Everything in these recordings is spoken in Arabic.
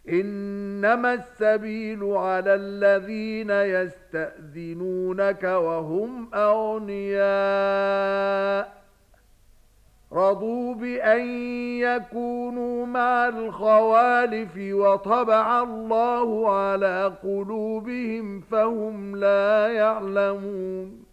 إنما السبيل على الذين يستأذنونك وهم أغنياء رضوا بأن يكونوا مع الخوالف وطبع الله على قلوبهم فهم لا يعلمون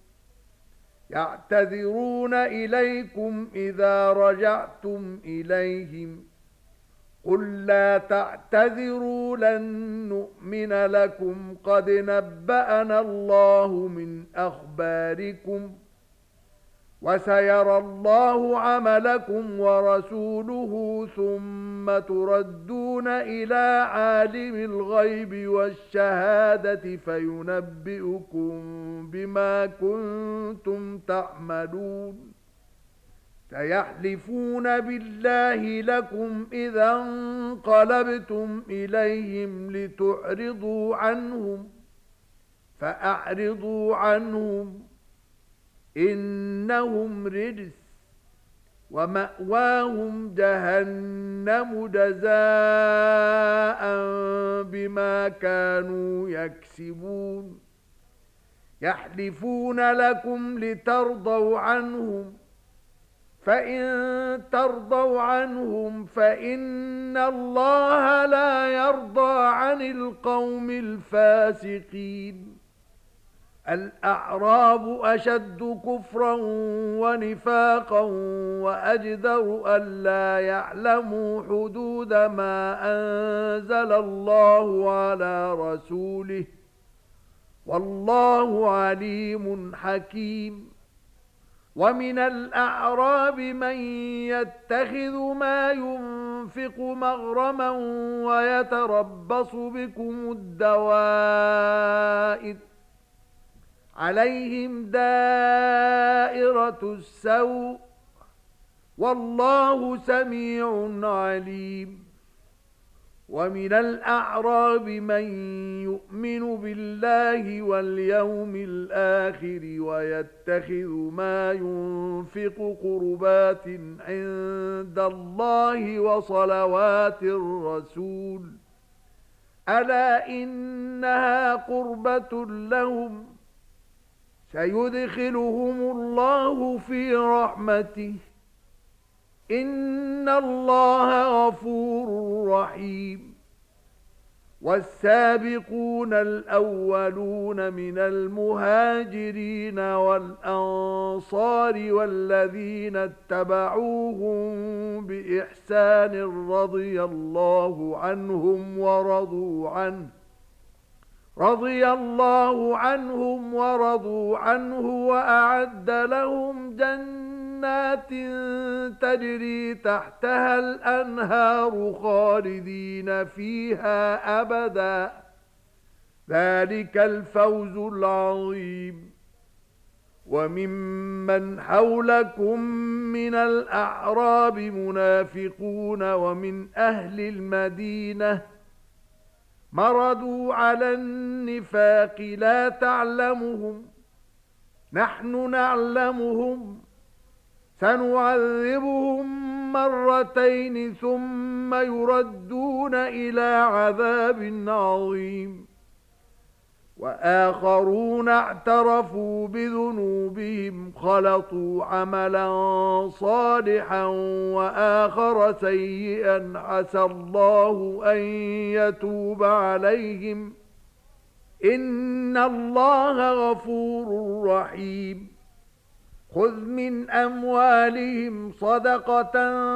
يعتذرون إليكم إذا رجعتم إليهم قل لا تعتذروا لن نؤمن لكم قد نبأنا الله من أخباركم وسيرى الله عملكم ورسوله ثم تردون إلى عالم الغيب والشهادة فينبئكم بما كنتم تعملون سيحلفون بالله لكم إذا انقلبتم إليهم لتعرضوا عنهم فأعرضوا عنهم إنهم رجس ومأواهم جهنم جزاء بما كانوا يكسبون يحلفون لكم لترضوا عنهم فإن ترضوا عنهم فإن الله لا يرضى عن القوم الفاسقين الأعراب أشد كفرا ونفاقا وأجدر ألا يعلموا حدود ما أنزل الله على رسوله والله عليم حكيم ومن الأعراب من يتخذ ما ينفق مغرما ويتربص بكم الدوائر عليهم دائرة السوء والله سميع عليم ومن الأعراب من يؤمن بالله واليوم الآخر ويتخذ ما ينفق قربات عند الله وصلوات الرسول ألا إنها قربة لهم سيدخلهم الله في رحمته إن الله غفور رحيم والسابقون الأولون من المهاجرين والأنصار والذين اتبعوهم بإحسان رضي الله عنهم ورضوا عنه وأعد لهم جنات تجري تحتها الأنهار خالدين فيها أبدا ذلك الفوز العظيم وممن حولكم من الأعراب منافقون ومن أهل المدينة مردوا على النفاق لا تعلمهم نحن نعلمهم سنعذبهم مرتين ثم يردون إلى عذاب عظيم وآخرون اعترفوا بذنوبهم خلطوا عملا صالحا وآخر سيئا عسى الله أن يتوب عليهم إن الله غفور رحيم خذ من أموالهم صدقة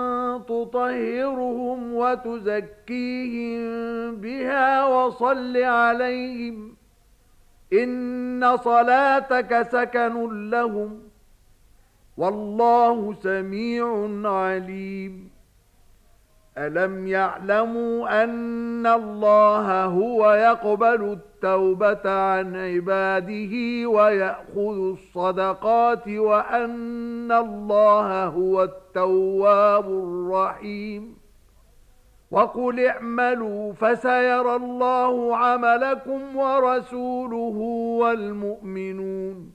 تطهرهم وتزكيهم بها وصل عليهم إن صلاتك سكن لهم والله سميع عليم ألم يعلموا أن الله هو يقبل التوبة عن عباده ويأخذ الصدقات وأن الله هو التواب الرحيم وقل اعملوا فسيرى الله عملكم ورسوله والمؤمنون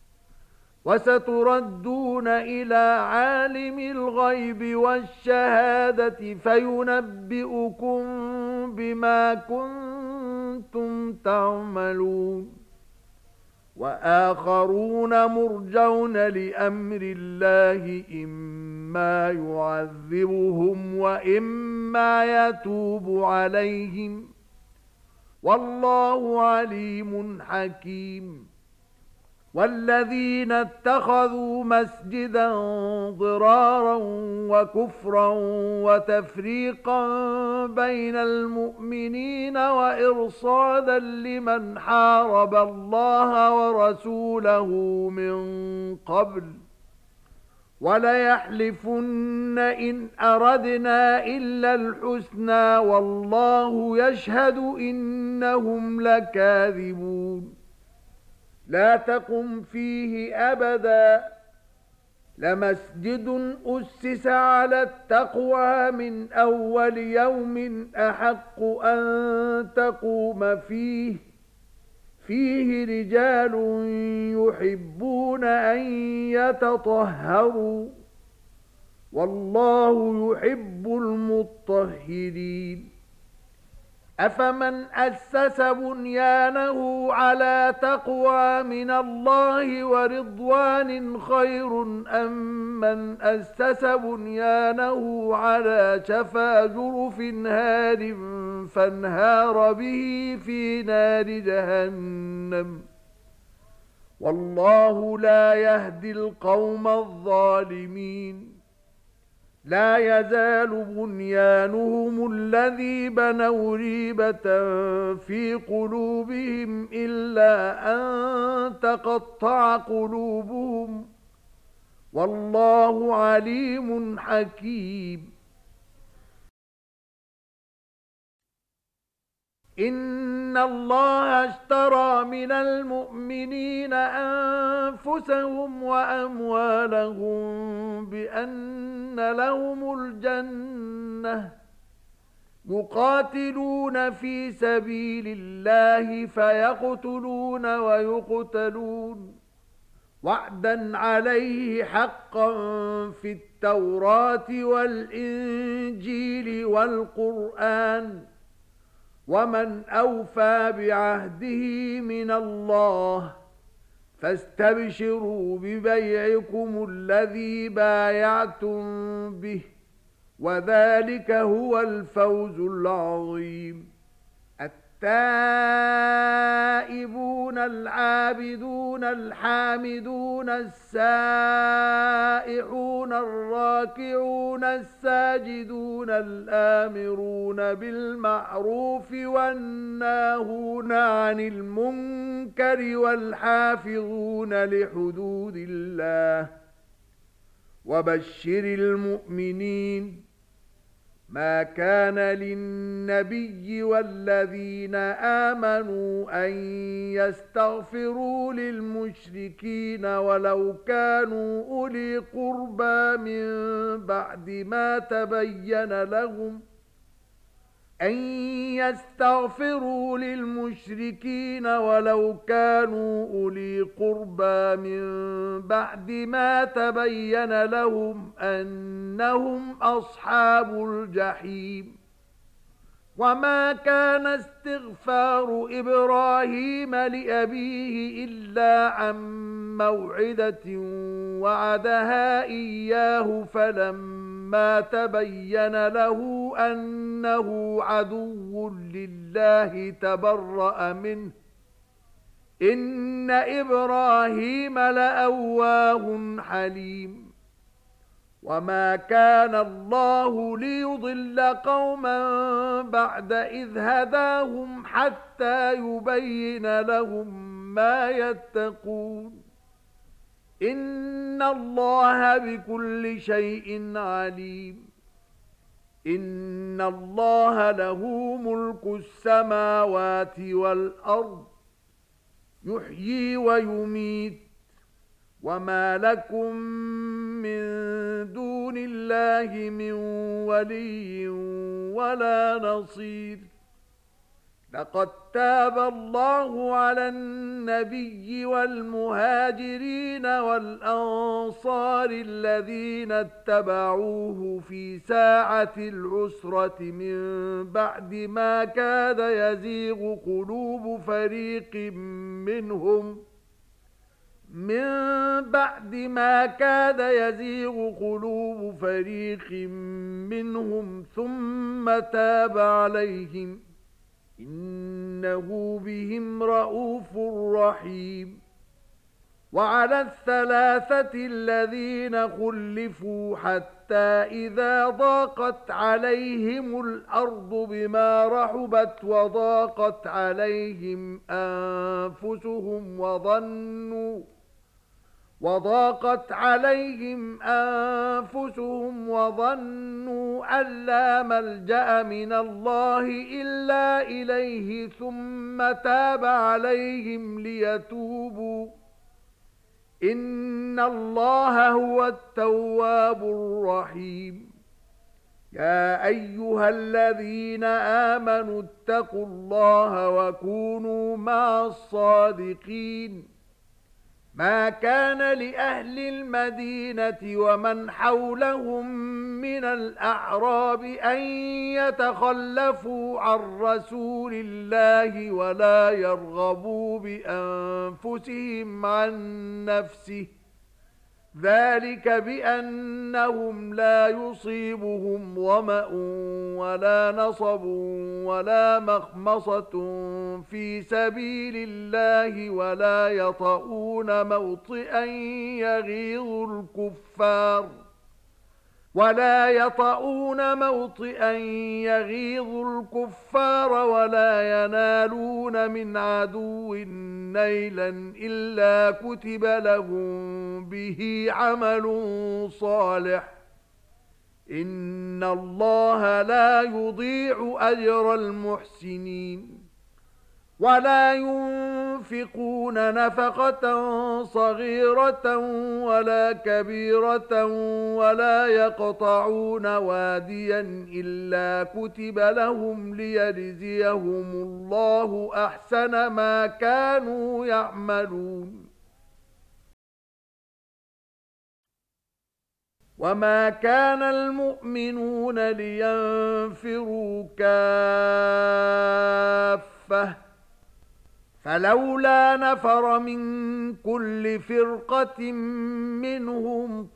وستردون إلى عالم الغيب والشهادة فينبئكم بما كنتم تعملون وآخرون مرجون لأمر الله إما يعذبهم وإما يتوب عليهم والله عليم حكيم والذين اتخذوا مسجدا ضرارا وكفرا وتفريقا بين المؤمنين وإرصادا لمن حارب الله ورسوله من قبل وليحلفن إن أردنا إلا الحسنى والله يشهد إنهم لكاذبون لا تقم فيه أبدا لمسجد أسس على التقوى من أول يوم أحق أن تقوم فيه رجال يحبون أن يتطهروا والله يحب المطهرين أفمن أسس بنيانه على تقوى من الله ورضوان خير أم من أسس بنيانه على شفا جرف هار فانهار به في نار جهنم والله لا يهدي القوم الظالمين لا يزال بنيانهم الذي بنوا ريبة في قلوبهم إلا أن تقطع قلوبهم والله عليم حكيم إن الله اشترى من المؤمنين أنفسهم وأموالهم بأن لهم الجنة يقاتلون في سبيل الله فيقتلون ويقتلون وعدا عليه حقا في التوراة والإنجيل والقرآن ومن أوفى بعهده من الله فاستبشروا ببيعكم الذي بايعتم به وذلك هو الفوز العظيم التائبون العابدون الحامدون السائحون الراكعون الساجدون الآمرون بالمعروف والناهون عن المنكر والحافظون لحدود الله وبشر المؤمنين ما كان للنبي والذين آمنوا أن يستغفروا للمشركين ولو كانوا أولي قربى من بعد ما تبين لهم أن يستغفروا للمشركين ولو كانوا أولي قربى من بعد ما تبين لهم أنهم أصحاب الجحيم وما كان استغفار إبراهيم لأبيه إلا عن موعدة وعدها إياه فلما تبين له أنه عدو لله تبرأ منه إن إبراهيم لأواه حليم وما كان الله ليضل قوما بعد إذ هداهم حتى يبين لهم ما يتقون إن الله بكل شيء عليم إن الله له ملك السماوات والأرض يحيي ويميت وما لكم من دون الله من ولي ولا نصير لقد تاب الله على النبي والمهاجرين والأنصار الذين اتبعوه في ساعة العسرة من بعد ما كاد يزيغ قلوب فريق منهم ثم تاب عليهم إنه بهم رءوف رحيم. وعلى الثلاثة الذين خلفوا حتى إذا ضاقت عليهم الأرض بما رحبت وضاقت عليهم أنفسهم وظنوا أن لا ملجأ من الله إلا إليه ثم تاب عليهم ليتوبوا إن الله هو التواب الرحيم. يا أيها الذين آمنوا اتقوا الله وكونوا مع الصادقين. ما كان لأهل المدينة ومن حولهم من الأعراب أن يتخلفوا عن رسول الله ولا يرغبوا بأنفسهم عن نفسه ذلك بأنهم لا يصيبهم ظمأ ولا نصب ولا مخمصة في سبيل الله ولا يطؤون موطئا يغيظ الكفار ولا ينالون من عدو نيلا إلا كتب لهم به عمل صالح إن الله لا يضيع أجر المحسنين. ولا ينفقون نفقة صغيرة ولا كبيرة ولا يقطعون واديا إلا كتب لهم ليجزيهم الله أحسن ما كانوا يعملون. وما كان المؤمنون لينفروا كافة فلولا نفر من كل فرقة منهم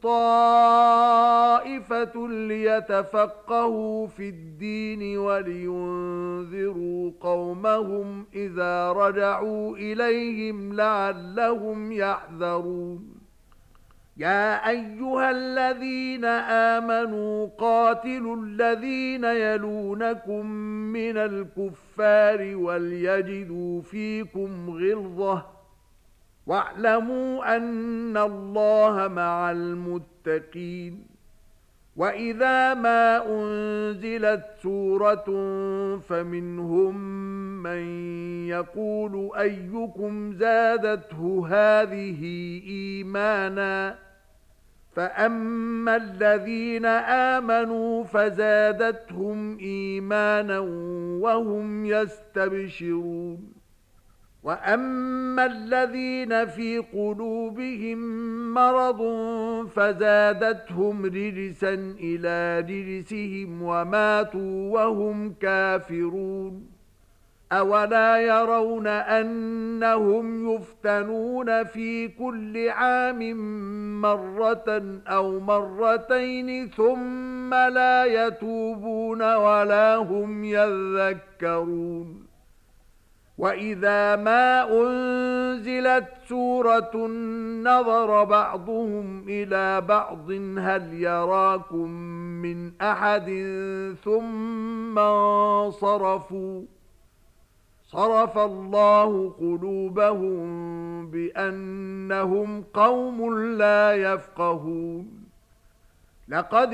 طائفة ليتفقهوا في الدين ولينذروا قومهم إذا رجعوا إليهم لعلهم يحذرون. يا أيها الذين آمنوا قاتلوا الذين يلونكم من الكفار وليجدوا فيكم غلظة واعلموا أن الله مع المتقين. وإذا ما أنزلت سورة فمنهم من يقول أيكم زادته هذه إيمانا فأما الذين آمنوا فزادتهم إيمانا وهم يستبشرون. وأما الذين في قلوبهم مرض فزادتهم رجسا إلى رجسهم وماتوا وهم كافرون. أولا يرون أنهم يفتنون في كل عام مرة أو مرتين ثم لا يتوبون ولا هم يذكرون. وإذا ما أنزلت سورة نظر بعضهم إلى بعض هل يراكم من أحد ثم انصرفوا صرف الله قلوبهم بأنهم قوم لا يفقهون. لقد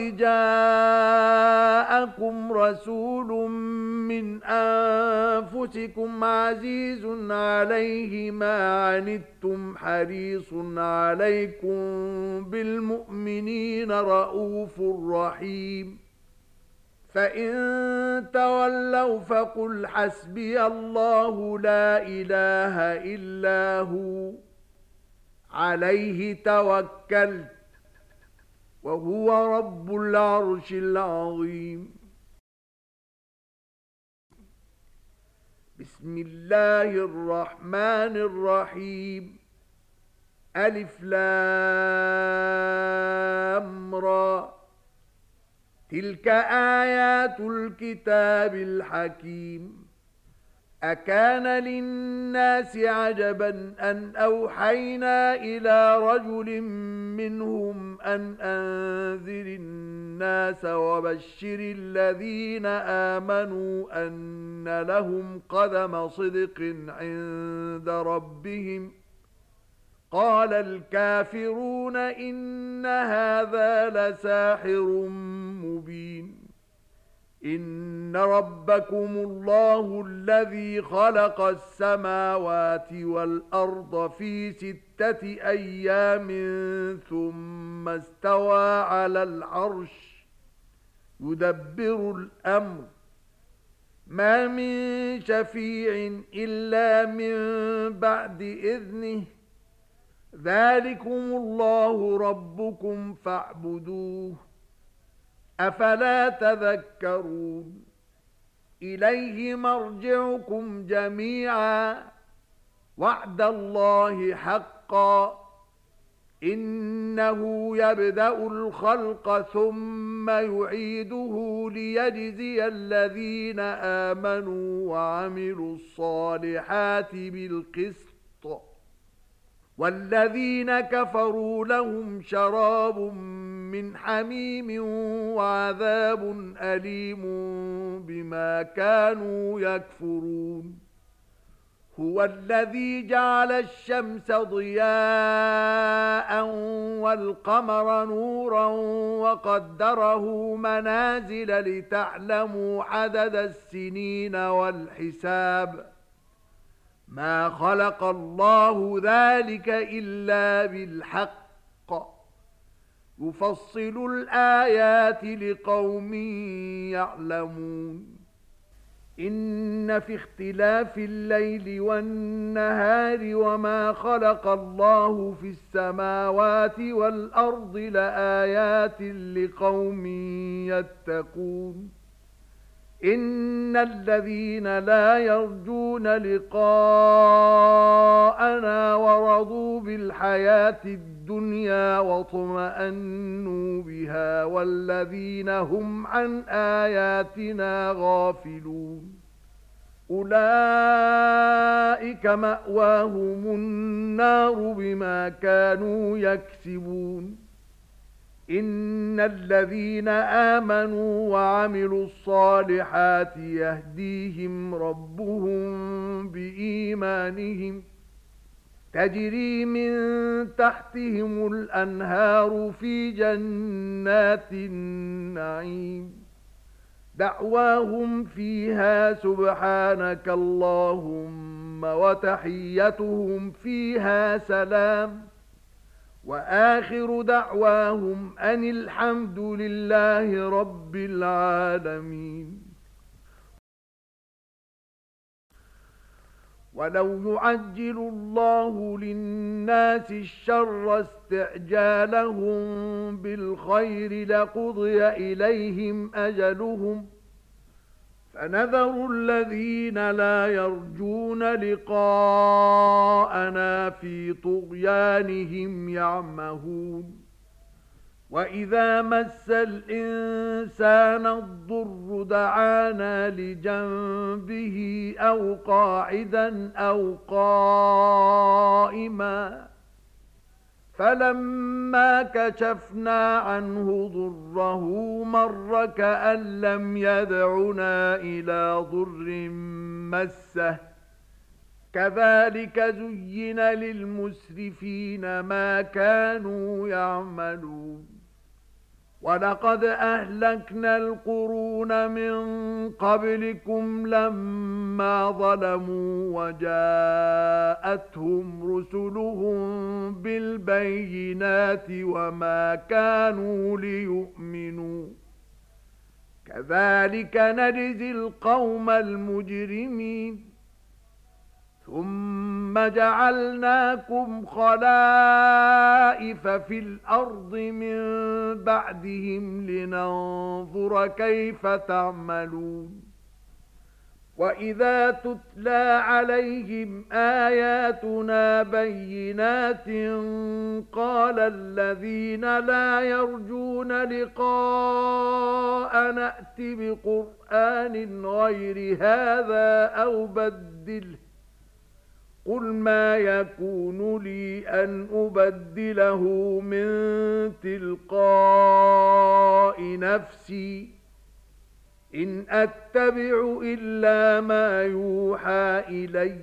جاءكم رسول من أنفسكم عزيز عليه ما عنتم حريص عليكم بالمؤمنين رؤوف رحيم. فإن تولوا فقل حسبي الله لا إله إلا هو عليه توكلت وهو رب العرش العظيم. بسم الله الرحمن الرحيم. ألف لام را. تلك آيات الكتاب الحكيم. أكان للناس عجبا أن أوحينا إلى رجل منهم أن أنذر الناس وبشر الذين آمنوا أن لهم قدم صدق عند ربهم. قال الكافرون إن هذا لساحر مبين. إن ربكم الله الذي خلق السماوات والأرض في 6 أيام ثم استوى على العرش يدبر الأمر ما من شفيع إلا من بعد إذنه ذلكم الله ربكم فاعبدوه أفلا تذكرون. إليه مرجعكم جميعا وعد الله حقا إنه يبدأ الخلق ثم يعيده ليجزي الذين آمنوا وعملوا الصالحات بالقسط والذين كفروا لهم شراب من حميم وعذاب أليم بما كانوا يكفرون. هو الذي جعل الشمس ضياء والقمر نورا وقدره منازل لتعلموا عدد السنين والحساب ما خلق الله ذلك إلا بالحق يفصل الآيات لقوم يعلمون. إن في اختلاف الليل والنهار وما خلق الله في السماوات والأرض لآيات لقوم يتقون. إن الذين لا يرجون لقاءنا ورضوا بالحياة الدنيا واطمأنوا بها والذين هم عن آياتنا غافلون أولئك مأواهم النار بما كانوا يكسبون. إن الذين آمنوا وعملوا الصالحات يهديهم ربهم بإيمانهم تجري من تحتهم الأنهار في جنات النعيم دعواهم فيها سبحانك اللهم وتحيتهم فيها سلام وآخر دعواهم أن الحمد لله رب العالمين. ولو يعجل الله للناس الشر استعجالهم بالخير لقضي إليهم أجلهم فنذر الذين لا يرجون لقاءنا في طغيانهم يعمهون. وإذا مس الإنسان الضر دعانا لجنبه أو قاعدا أو قائما فلما كشفنا عنه ضره مر كأن لم يدعنا إلى ضر مسه كذلك زين للمسرفين ما كانوا يعملون. ولقد أهلكنا القرون من قبلكم لما ظلموا وجاءتهم رسلهم بالبينات وما كانوا ليؤمنوا كذلك نجزي القوم المجرمين ثم جعلناكم خلائف في الأرض من بعدهم لننظر كيف تعملون وَإِذَا تُتْلَى عَلَيْهِمْ آيَاتُنَا بَيِّنَاتٍ قَالَ الَّذِينَ لَا يَرْجُونَ لِقَاءَنَا ائْتِ بِقُرْآنٍ غَيْرِ هَذَا أَوْ بَدِّلْهُ قُلْ مَا يَكُونُ لِي أَنْ أُبَدِّلَهُ مِنْ تِلْقَاءِ نَفْسِي إِنْ أَتَّبِعُ إِلَّا مَا يُوحَى إِلَيَّ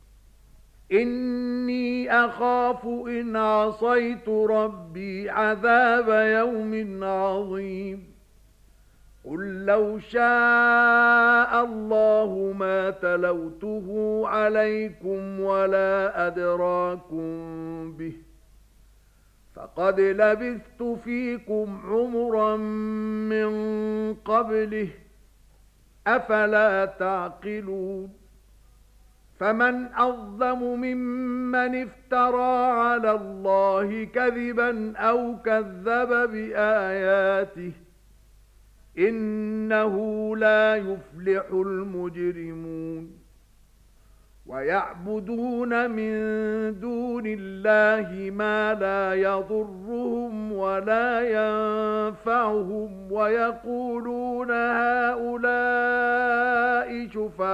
إِنِّي أَخَافُ إِنْ عَصَيْتُ رَبِّي عَذَابَ يَوْمٍ عَظِيمٍ قُل لَّوْ شَاءَ اللَّهُ مَا تَلَوْتُهُ عَلَيْكُمْ وَلَا أَدْرَاكُمْ بِهِ فَقَدْ لَبِثْتُ فِيكُمْ عُمُرًا مِّن قَبْلِهِ أَفَلَا تَعْقِلُونَ فَمَنْ أَظْلَمُ مِمَّنِ افْتَرَى عَلَى اللَّهِ كَذِبًا أَوْ كَذَّبَ بِآيَاتِهِ إِنَّهُ لَا يُفْلِحُ الْمُجْرِمُونَ وَيَعْبُدُونَ مِن دُونِ اللَّهِ مَا لَا يَضُرُّهُمْ وَلَا يَنفَعُهُمْ وَيَقُولُونَ هَؤُلَاءِ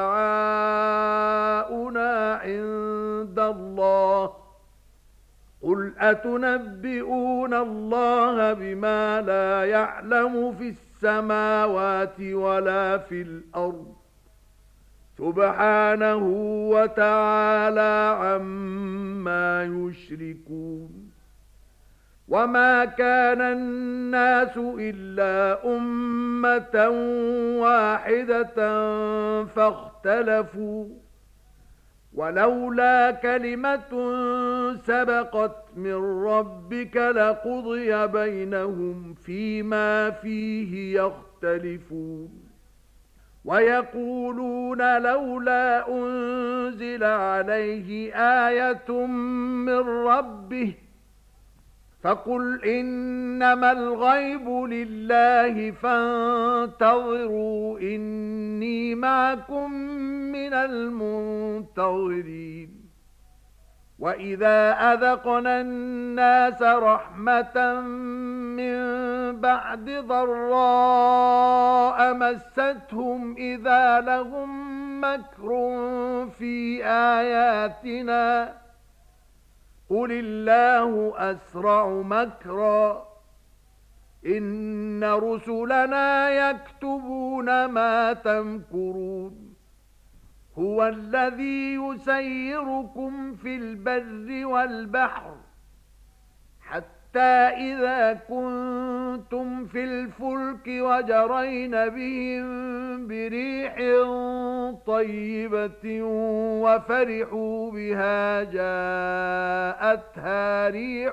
شُفَعَاؤُنَا عِندَ اللَّهِ قُلْ أَتُنَبِّئُونَ اللَّهَ بِمَا لَا يَعْلَمُ فِي السَّمَاوَاتِ وَلَا فِي الْأَرْضِ سُبْحَانَهُ وَتَعَالَى عَمَّا يُشْرِكُونَ وَمَا كَانَ النَّاسُ إِلَّا أُمَّةً وَاحِدَةً فَاخْتَلَفُوا وَلَوْلَا كَلِمَةٌ سَبَقَتْ مِنْ رَبِّكَ لَقُضِيَ بَيْنَهُمْ فِيمَا فِيهِ يَخْتَلِفُونَ وَيَقُولُونَ لَوْلَا أُنْزِلَ عَلَيْهِ آيَةٌ مِّن رَّبِّهِ فَقُلْ إِنَّمَا الْغَيْبُ لِلَّهِ فَانتَظِرُوا إِنِّي مَعَكُمْ مِنَ الْمُنتَظِرِينَ وَإِذَا أَذَقْنَا النَّاسَ رَحْمَةً مِّن بَعْدِ ضَرَّاءَ مَسَّتْهُمْ إِذَا لَهُم مَّكْرٌ فِي آيَاتِنَا قُلِ اللَّهُ أَسْرَعُ مَكْرًا إِنَّ رُسُلَنَا يَكْتُبُونَ مَا تَمْكُرُونَ هُوَ الَّذِي يُسَيِّرُكُمْ فِي الْبَرِّ وَالْبَحْرِ حَتَّى إِذَا كُنتُمْ فِي الْفُلْكِ وَجَرَيْنَ بِهِم بِرِيحٍ طَيِّبَةٍ وَفَرِحُوا بِهَا جَاءَتْهَا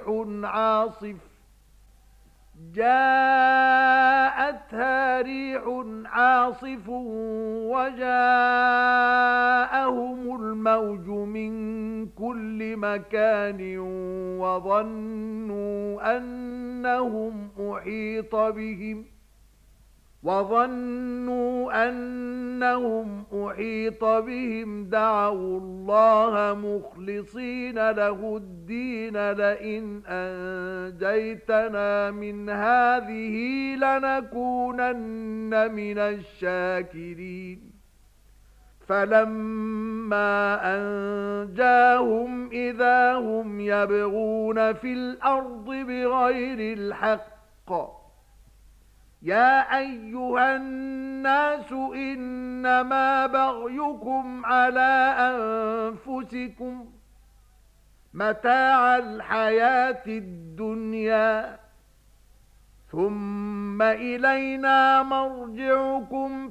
رِيحٌ عَاصِفٌ وَجَاءَهُمُ الْمَوْجُ مِنْ كُلِّ مَكَانٍ وَظَنُّوا أَنَّهُمْ أُحِيطَ بِهِمْ دَعَوُا اللَّهَ مُخْلِصِينَ لَهُ الدِّينَ لَئِنْ أَنْجَيْتَنَا مِنْ هَذِهِ لَنَكُونَنَّ مِنَ الشَّاكِرِينَ فَلَمَّا أَنْجَاهُمْ إِذَا هُمْ يَبْغُونَ فِي الْأَرْضِ بِغَيْرِ الْحَقِّ يَا أَيُّهَا النَّاسُ إِنَّمَا بَغْيُكُمْ عَلَى أَنفُسِكُمْ مَتَاعَ الْحَيَاةِ الدُّنْيَا ثُمَّ إِلَيْنَا مَرْجِعُكُمْ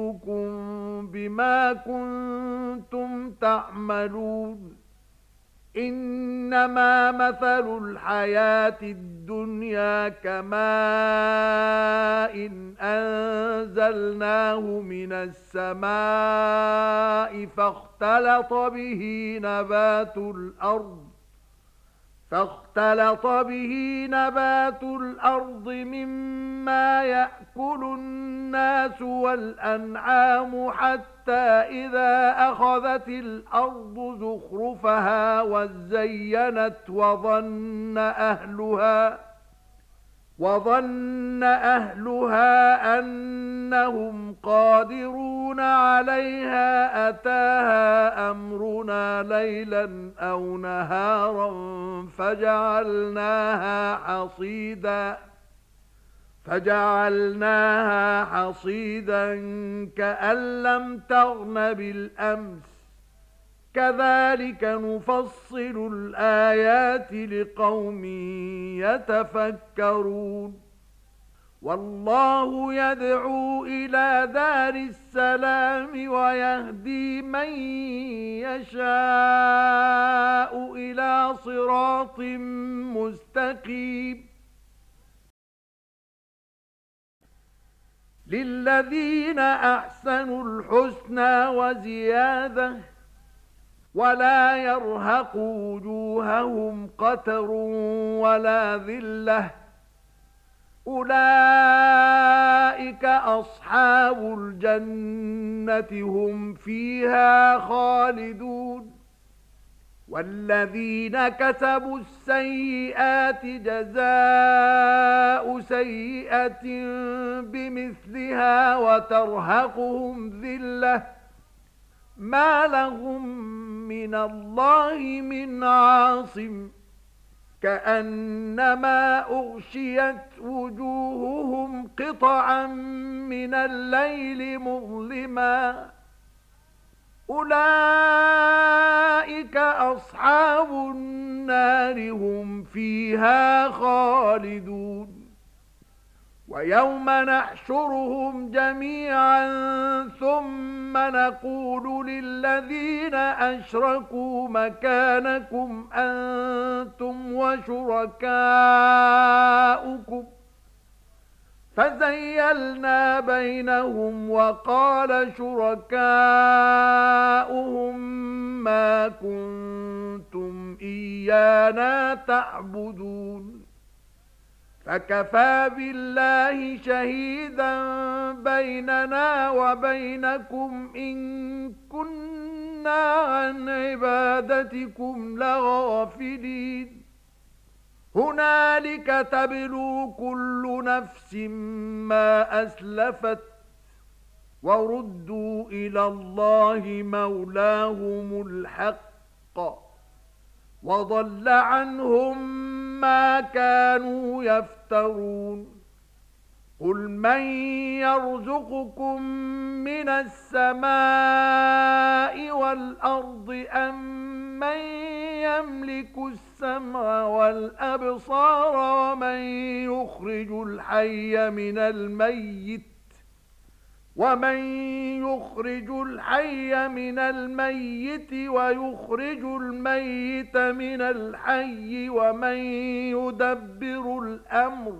فَنُنَبِّئُكُم بِمَا كُنتُمْ تَعْمَلُونَ إنما مثل الحياة الدنيا كماء أنزلناه من السماء فاختلط به نبات الأرض مما يأكل الناس والأنعام حتى إذا أخذت الأرض زخرفها وزينت وظن أهلها أنهم قادرون عليها أتاها أمرنا ليلا أو نهارا فجعلناها حصيدا كأن لم تغن بالأمس كذلك نفصل الآيات لقوم يتفكرون والله يدعو إلى دار السلام ويهدي من يشاء إلى صراط مستقيم للذين أحسنوا الحسنى وزيادة ولا يرهق وجوههم قتر ولا ذلة أولئك أصحاب الجنة هم فيها خالدون والذين كسبوا السيئات جزاء سيئة بمثلها وترهقهم ذلة ما لهم من الله من عاصم كأنما أغشيت وجوههم قطعا من الليل مظلما أولئك أصحاب النار هم فيها خالدون ويوم نحشرهم جميعا ثم نقول للذين أشركوا مكانكم أنتم وشركاؤكم فزيلنا بينهم وقال شركاؤهم ما كنتم إيانا تعبدون فكفى بالله شهيدا بيننا وبينكم إن كنا عن عبادتكم لغافلين هنالك تبلو كل نفس ما أسلفت وردوا إلى الله مولاهم الحق وضل عنهم ما كانوا يفترون قل من يرزقكم من السماء والأرض أم من يملك السمع والأبصار ومن يخرج الحي من الميت ويخرج الميت من الحي ومن يدبر الأمر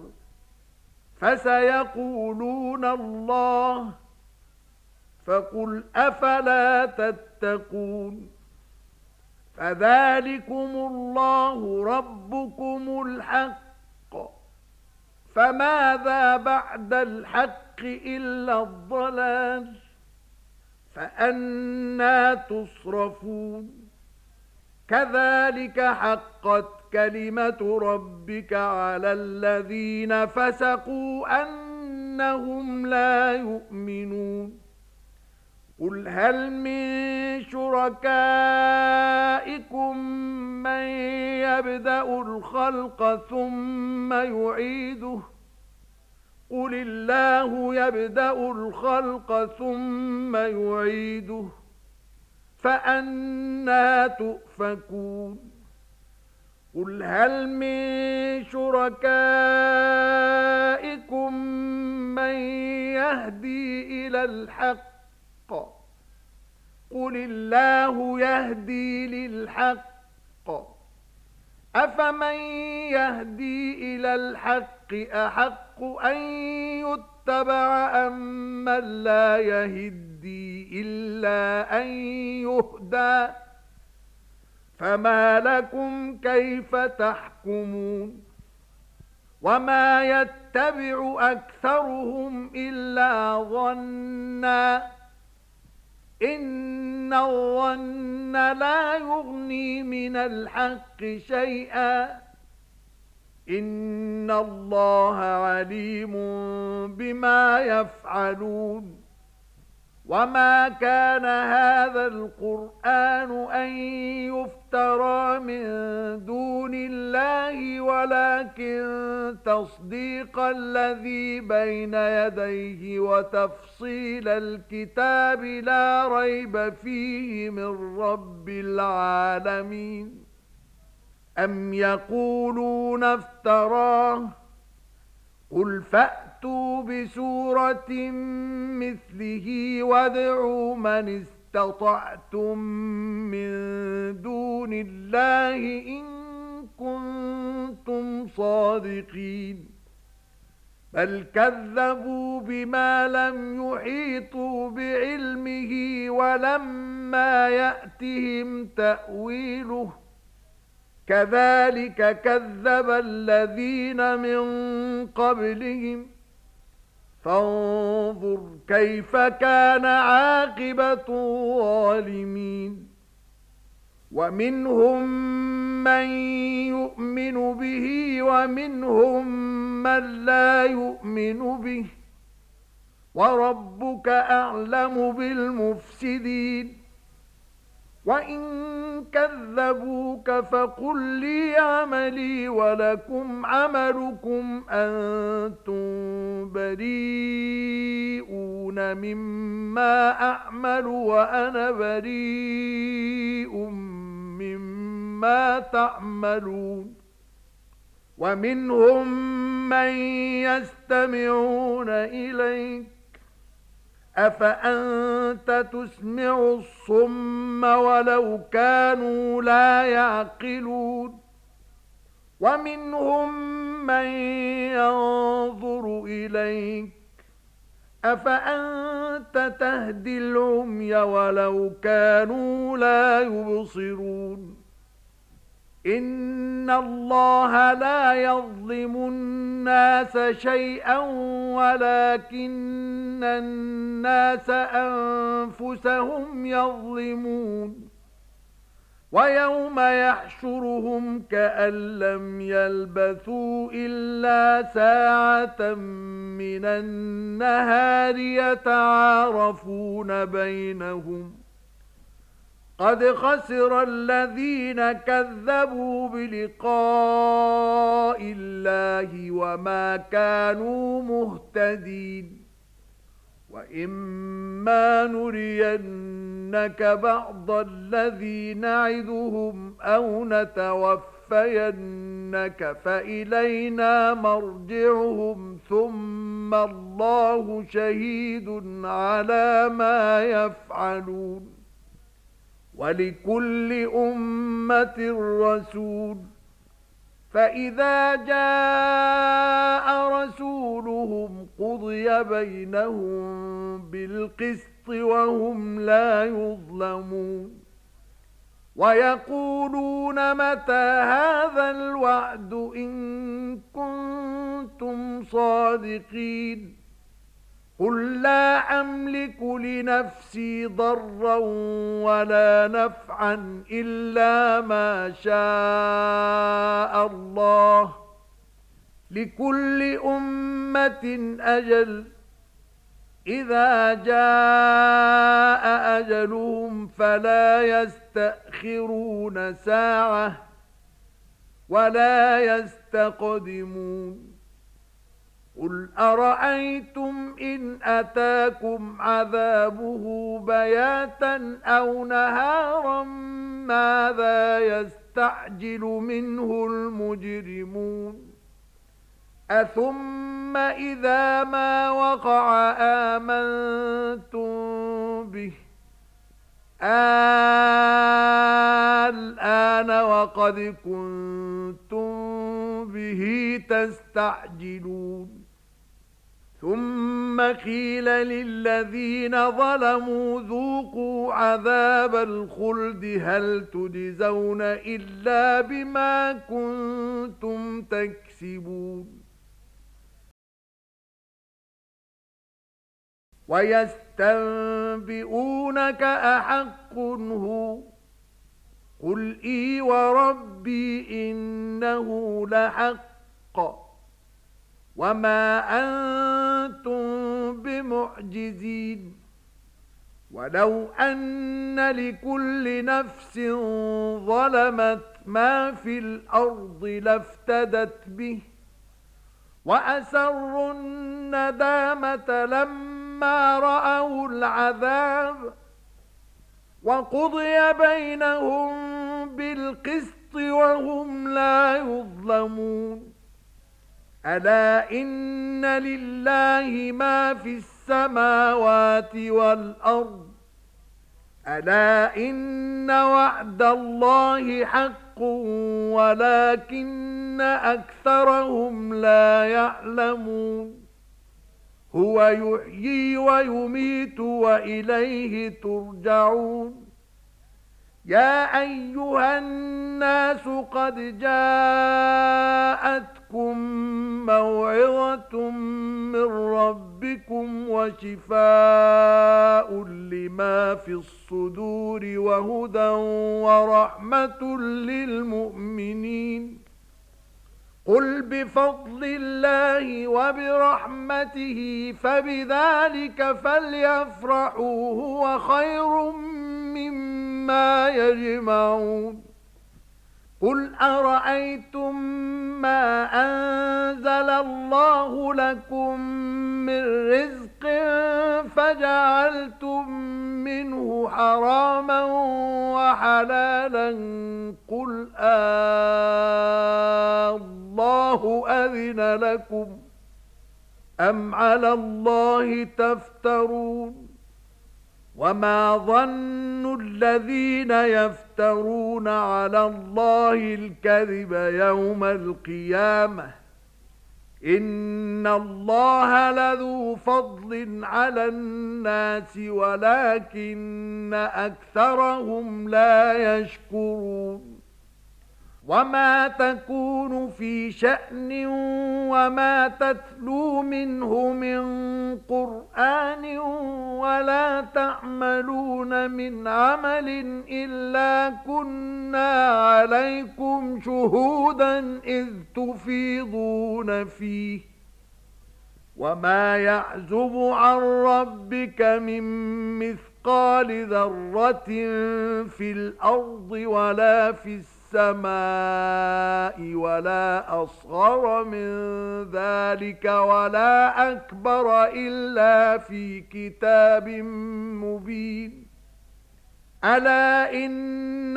فسيقولون الله فقل أفلا تتقون فذلكم الله ربكم الحق فماذا بعد الحق إلا الضلال فأنى تصرفون كذلك حقت كلمة ربك على الذين فسقوا أنهم لا يؤمنون قل هل من شركائكم من يبدأ الخلق ثم يعيده قل الله يبدأ الخلق ثم يعيده فأنى تؤفكون قل هل من شركائكم من يهدي إلى الحق قل الله يهدي للحق أفمن يهدي إلى الحق أحق أن يتبع أم من لا يهدي إلا أن يهدى فما لكم كيف تحكمون وما يتبع أكثرهم إلا ظنا إن الظن لا يغني من الحق شيئا إن الله عليم بما يفعلون وما كان هذا القرآن أن يفترى من دون الله ولكن تصديق الذي بين يديه وتفصيل الكتاب لا ريب فيه من رب العالمين أم يقولون افتراه قل فأتوا بسورة مثله وادعوا من استطعتم من دون الله إن كنتم صادقين بل كذبوا بما لم يحيطوا بعلمه ولما يأتهم تأويله كذلك كذب الذين من قبلهم فانظر كيف كان عاقبة الظالمين ومنهم من يؤمن به ومنهم من لا يؤمن به وربك أعلم بالمفسدين وَإِن كَذَّبُوكَ فَقُل لِّي عَمَلِي وَلَكُمْ عَمَلُكُمْ أَنتُم بَرِيئُونَ مِمَّا أَعْمَلُ وَأَنَا بَرِيءٌ مِّمَّا تَعْمَلُونَ وَمِنْهُم مَّن يَسْتَمِعُونَ إِلَيْكَ أَفَأَنْتَ تُسْمِعُ الصُّمَّ وَلَوْ كَانُوا لَا يَعْقِلُونَ وَمِنْهُمْ مَنْ يَنْظُرُ إِلَيْكَ أَفَأَنْتَ تَهْدِي الْعُمْيَ وَلَوْ كَانُوا لَا يُبْصِرُونَ إِنَّ اللَّهَ لَا يَظْلِمُ النَّاسَ شَيْئًا وَلَكِنَّ النَّاسَ أَنفُسَهُمْ يَظْلِمُونَ وَيَوْمَ يَحْشُرُهُمْ كَأَن لَّمْ يَلْبَثُوا إِلَّا سَاعَةً مِّنَ النَّهَارِ يَتَعَارَفُونَ بَيْنَهُمْ قد خسر الذين كذبوا بلقاء الله وما كانوا مهتدين وإما نرينك بعض الذي نعدهم أو نتوفينك فإلينا مرجعهم ثم الله شهيد على ما يفعلون ولكل أمة رسول فإذا جاء رسولهم قضي بينهم بالقسط وهم لا يظلمون ويقولون متى هذا الوعد إن كنتم صادقين قل لا أملك لنفسي ضرا ولا نفعا إلا ما شاء الله لكل أمة أجل إذا جاء أجلهم فلا يستأخرون ساعة ولا يستقدمون قل أرأيتم إن أتاكم عذابه بياتا أو نهارا ماذا يستعجل منه المجرمون أثم إذا ما وقع آمنتم به الآن الآن وقد كنتم به تستعجلون ثم قيل للذين ظلموا ذوقوا عذاب الخلد هل تجزون إلا بما كنتم تكسبون ويستنبئونك أحق هو قل إي وربي إنه لحق وما أنتم بمعجزين ولو أن لكل نفس ظلمت ما في الأرض لافتدت به وأسروا الندامة لما رأوا العذاب وقضي بينهم بالقسط وهم لا يظلمون ألا إن لله ما في السماوات والأرض ألا إن وعد الله حق ولكن أكثرهم لا يعلمون هو يحيي ويميت وإليه ترجعون يا أيها الناس قد جاءتكم موعظة من ربكم وشفاء لما في الصدور وهدى ورحمة للمؤمنين قل بفضل الله وبرحمته فبذلك فليفرحوا هو خير مما يجمعون قل أرأيتم ما أنزل الله لكم من رزق فجعلتم منه حراما وحلالا قل الله أذن لكم أم على الله تفترون وما ظن الذين يفترون على الله الكذب يوم القيامة إن الله لذو فضل على الناس ولكن أكثرهم لا يشكرون وما تكون في شأن وما تتلو منه من قرآن ولا تعملون من عمل إلا كنا عليكم شهودا إذ تفيضون فيه وما يعزب عن ربك من مثقال ذرة في الأرض ولا في السماء ولا أصغر من ذلك ولا أكبر إلا في كتاب مبين ألا إن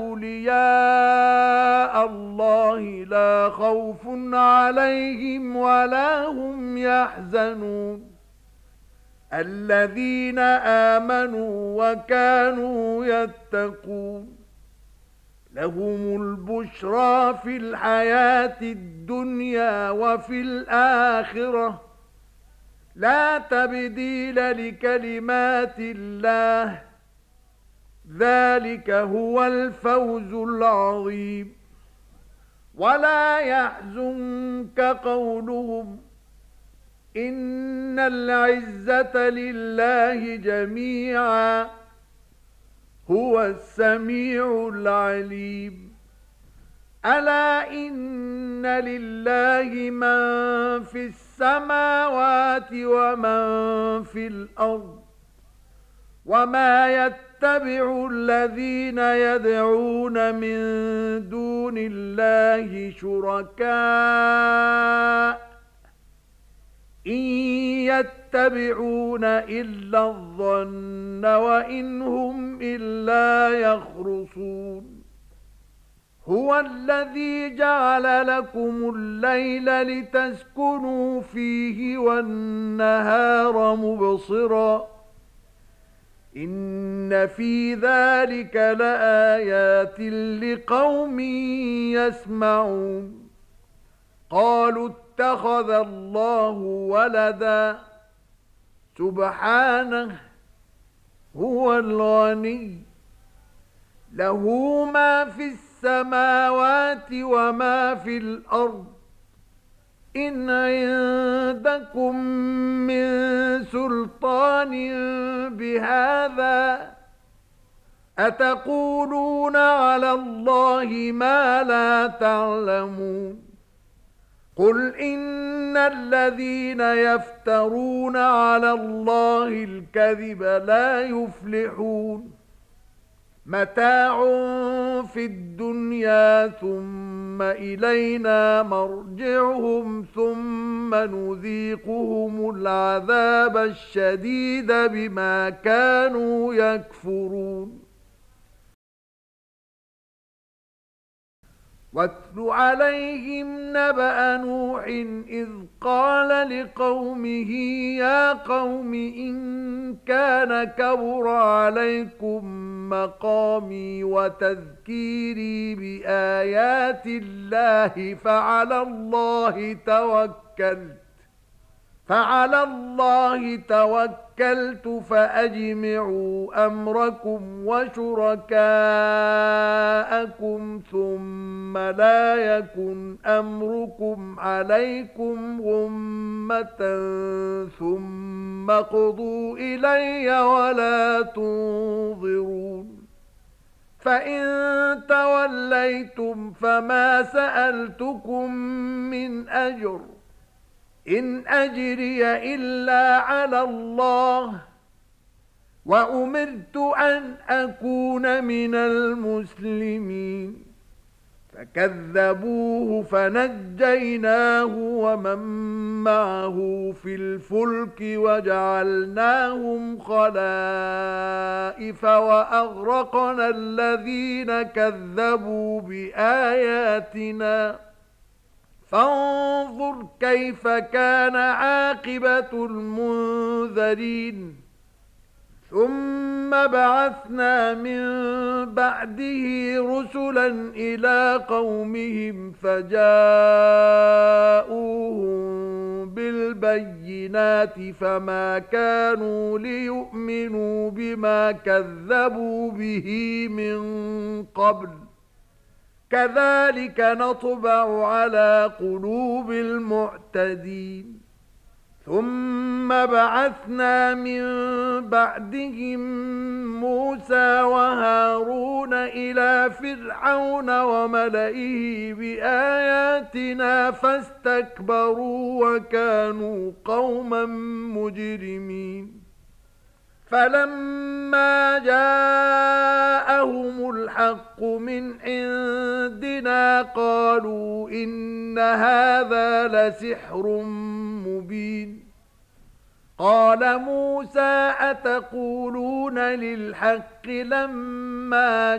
أولياء الله لا خوف عليهم ولا هم يحزنون الذين آمنوا وكانوا يتقون لهم البشرى في الحياة الدنيا وفي الآخرة لا تبديل لكلمات الله ذلك هو الفوز العظيم ولا يحزنك قولهم إن العزة لله جميعا هو السميع العليم ألا إن لله من في السماوات ومن في الأرض وما يتبع الذين يدعون من دون الله شركاء إن يتبعون إلا الظن وإن هم إلا يخرصون هو الذي جعل لكم الليل لتسكنوا فيه والنهار مبصرا إن إن في ذلك لآيات لقوم يسمعون قالوا اتخذ الله ولدا سبحانه هو الغني له ما في السماوات وما في الأرض إن عندكم من سلطان بهذا أتقولون على الله ما لا تعلمون قل إن الذين يفترون على الله الكذب لا يفلحون متاع في الدنيا ثم إلينا مرجعهم ثم نذيقهم العذاب الشديد بما كانوا يكفرون واتل عليهم نبأ نوح إذ قال لقومه يا قوم إن كان كبر عليكم مقامي وتذكيري بآيات الله فعلى الله توكلت فأجمعوا أمركم وشركاءكم ثم لا يكن أمركم عليكم غمة ثم قضوا إلي ولا تنظرون فإن توليتم فما سألتكم من أجر إن أجري إلا على الله وأمرت أن أكون من المسلمين فكذبوه فنجيناه ومن معه في الفلك وجعلناهم خلائف وأغرقنا الذين كذبوا بآياتنا فانظر كيف كان عاقبة المنذرين ثم بعثنا من بعده رسلا إلى قومهم فجاءوهم بالبينات فما كانوا ليؤمنوا بما كذبوا به من قبل كذلك نطبع على قلوب المعتدين ثم بعثنا من بعدهم موسى وهارون إلى فرعون وملئه بآياتنا فاستكبروا وكانوا قوما مجرمين فلما جاءهم الحق من عندنا قالوا إن هذا لسحر مبين قال موسى أتقولون للحق لما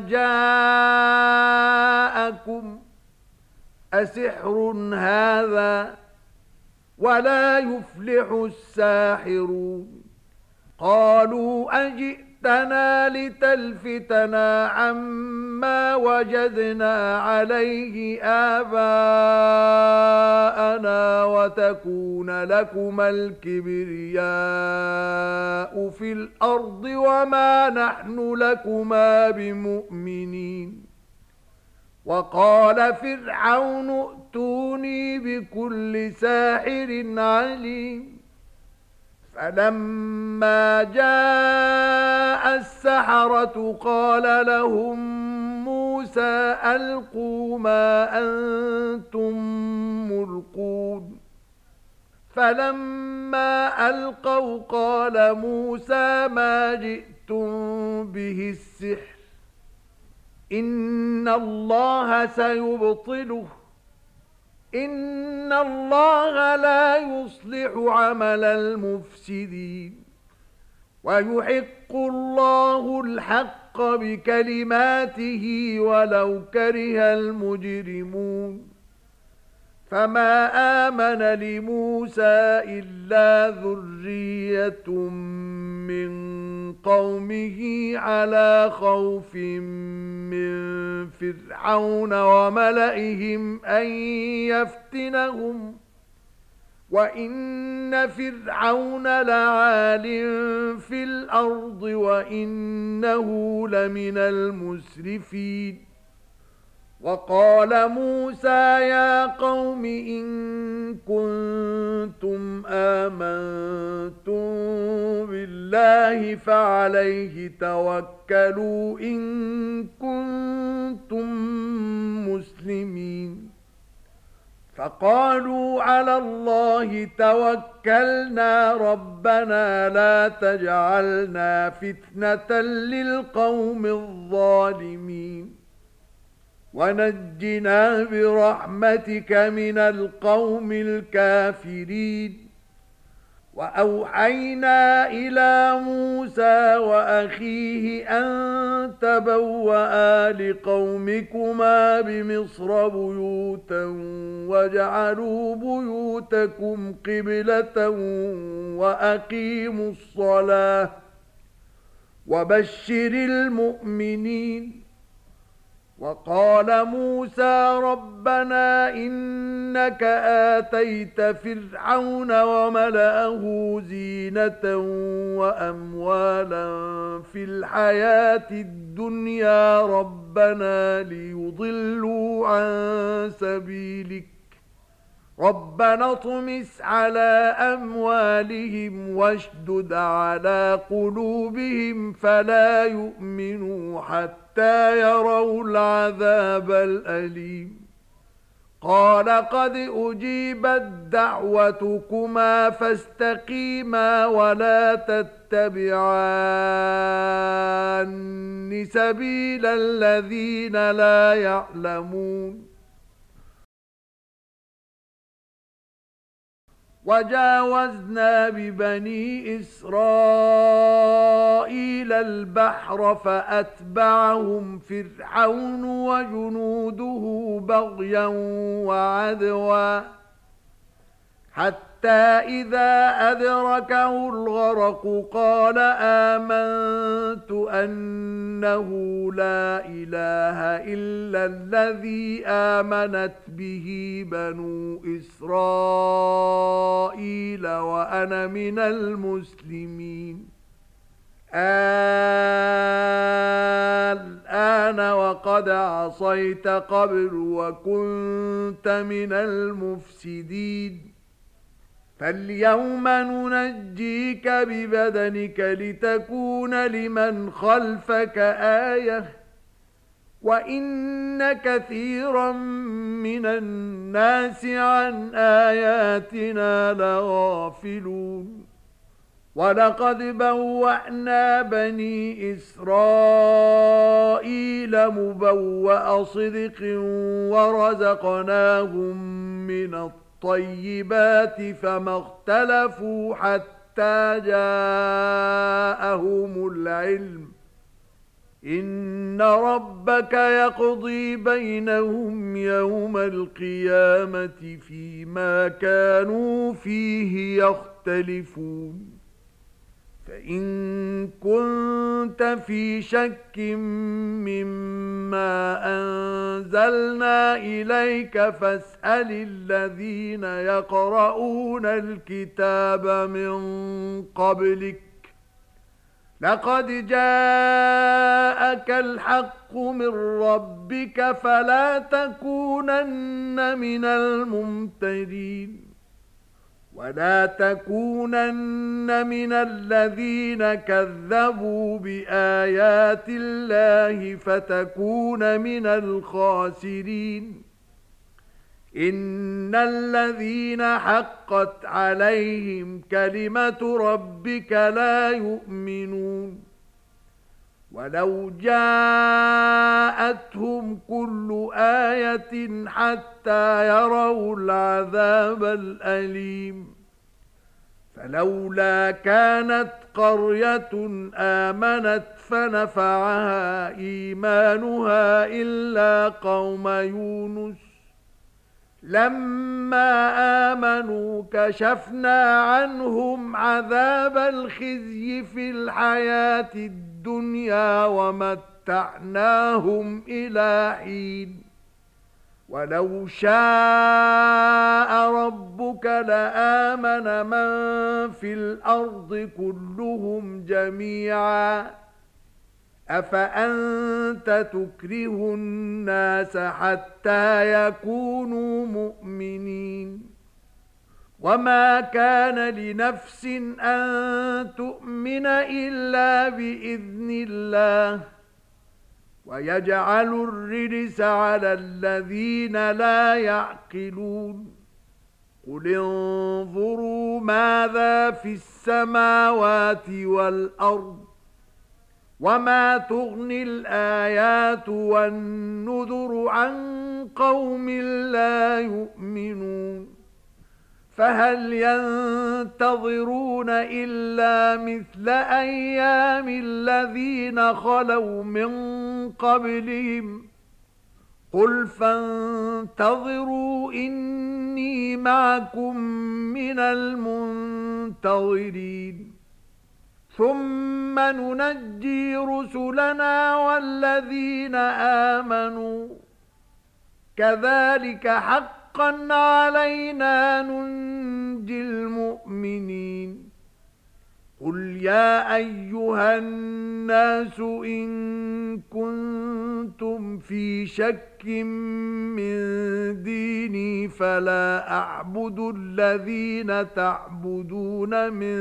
جاءكم أسحر هذا ولا يفلح الساحرون قالوا أجئتنا لتلفتنا عما وجدنا عليه آباءنا وتكون لكما الكبرياء في الأرض وما نحن لكما بمؤمنين وقال فرعون ائتوني بكل ساحر عليم فلما جاء السحرة قال لهم موسى ألقوا ما أنتم ملقون فلما ألقوا قال موسى ما جئتم به السحر إن الله سيبطله إن الله لا يصلح عمل المفسدين ويحق الله الحق بكلماته ولو كره المجرمون فما آمن لموسى إلا ذرية من قومه على خوف من فرعون وملئهم أن يفتنهم وَإِنَّ فِرْعَوْنَ لَعَالٍ فِي الْأَرْضِ وَإِنَّهُ لَمِنَ الْمُسْرِفِينَ وَقَالَ مُوسَى يَا قَوْمِ إِن كُنتُمْ آمَنتُم بِاللَّهِ فَعَلَيْهِ تَوَكَّلُوا إِن كُنتُم مُّسْلِمِينَ فقالوا على الله توكلنا ربنا لا تجعلنا فتنة للقوم الظالمين ونجنا برحمتك من القوم الكافرين وأوحينا إلى موسى وأخيه أن تبوأ لقومكما بمصر بيوتا وجعلوا بيوتكم قبلة وأقيموا الصلاة وبشر المؤمنين وقال موسى ربنا إنك آتيت فرعون وملأه زينة وأموالا في الحياة الدنيا ربنا ليضلوا عن سبيلك ربنا اطمس على أموالهم واشدد على قلوبهم فلا يؤمنوا حتى يروا العذاب الأليم قال قد أجيبت دعوتكما فاستقيما ولا تتبعان سبيل الذين لا يعلمون وجاوزنا ببني إسرائيل البحر فأتبعهم فرعون وجنوده بغيا وعدوا حتى إذا أدركه الغرق قال آمنت أنه لا إله إلا الذي آمنت به بنو إسرائيل وأنا من المسلمين الآن وقد عصيت قبل وكنت من المفسدين فاليوم ننجيك ببدنك لتكون لمن خلفك آية وإن كثيرا من الناس عن آياتنا لغافلون ولقد بوأنا بني إسرائيل مبوأ صدق ورزقناهم من الطيبات فما اختلفوا حتى جاءهم العلم إن ربك يقضي بينهم يوم القيامة فيما كانوا فيه يختلفون فإن كنت في شك مما أنزلنا إليك فاسأل الذين يقرؤون الكتاب من قبلك لقد جاءك الحق من ربك فلا تكونن من الممترين ولا تكونن من الذين كذبوا بآيات الله فتكون من الخاسرين إن الذين حقت عليهم كلمة ربك لا يؤمنون ولو جاءتهم كل آية حتى يروا العذاب الأليم فلولا كانت قرية آمنت فنفعها إيمانها إلا قوم يونس لما آمنوا كشفنا عنهم عذاب الخزي في الحياة الدنيا ومتعناهم إلى حين ولو شاء ربك لآمن من في الأرض كلهم جميعا أفأنت تكره الناس حتى يكونوا مؤمنين وما كان لنفس أن تؤمن إلا بإذن الله ويجعل الرجس على الذين لا يعقلون قل انظروا ماذا في السماوات والأرض وما تغني الآيات والنذر عن قوم لا يؤمنون فهل ينتظرون إلا مثل أيام الذين خلوا من قبلهم قل فانتظروا إني معكم من المنتظرين ثم ننجي رسلنا والذين آمنوا كذلك حقا علينا ننجي المؤمنين قل يا أيها الناس إن كنتم في شك من ديني فلا أعبد الذين تعبدون من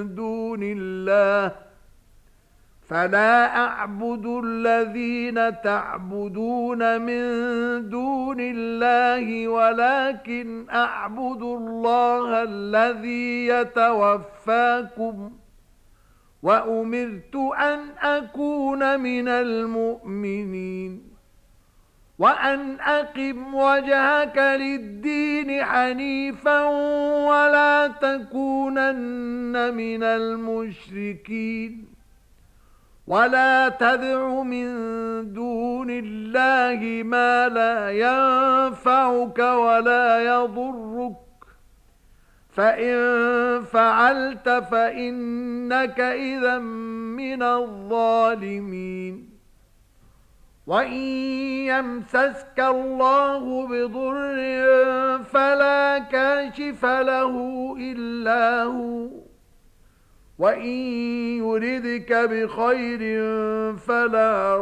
دون الله ولكن أعبد الله الذي يتوفاكم وأمرت أن أكون من المؤمنين وأن أقم وجهك للدين حنيفا ولا تكونن من المشركين ولا تدع من دون الله ما لا ينفعك ولا يضرك فإن فعلت فإنك إذا من الظالمين وإن يمسسك الله بضر فلا كاشف له إلا هو وإن يردك بخير فلا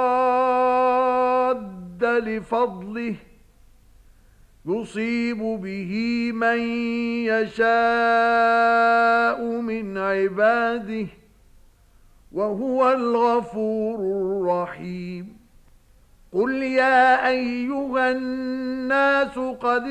راد لفضله يصيب به من يشاء من عباده وهو الغفور الرحيم قل يا أيها الناس قد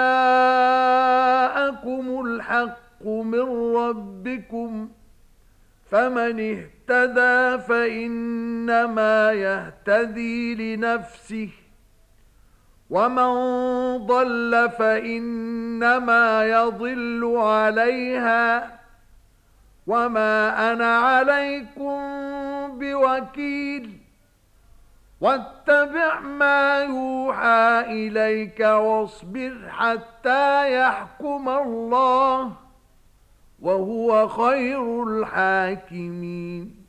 جاءكم الحق من ربكم فمن اهتدى فإنما يهتدي لنفسه ومن ضل فإنما يضل عليها وما أنا عليكم بوكيل واتبع ما يوحى إليك واصبر حتى يحكم الله وهو خير الحاكمين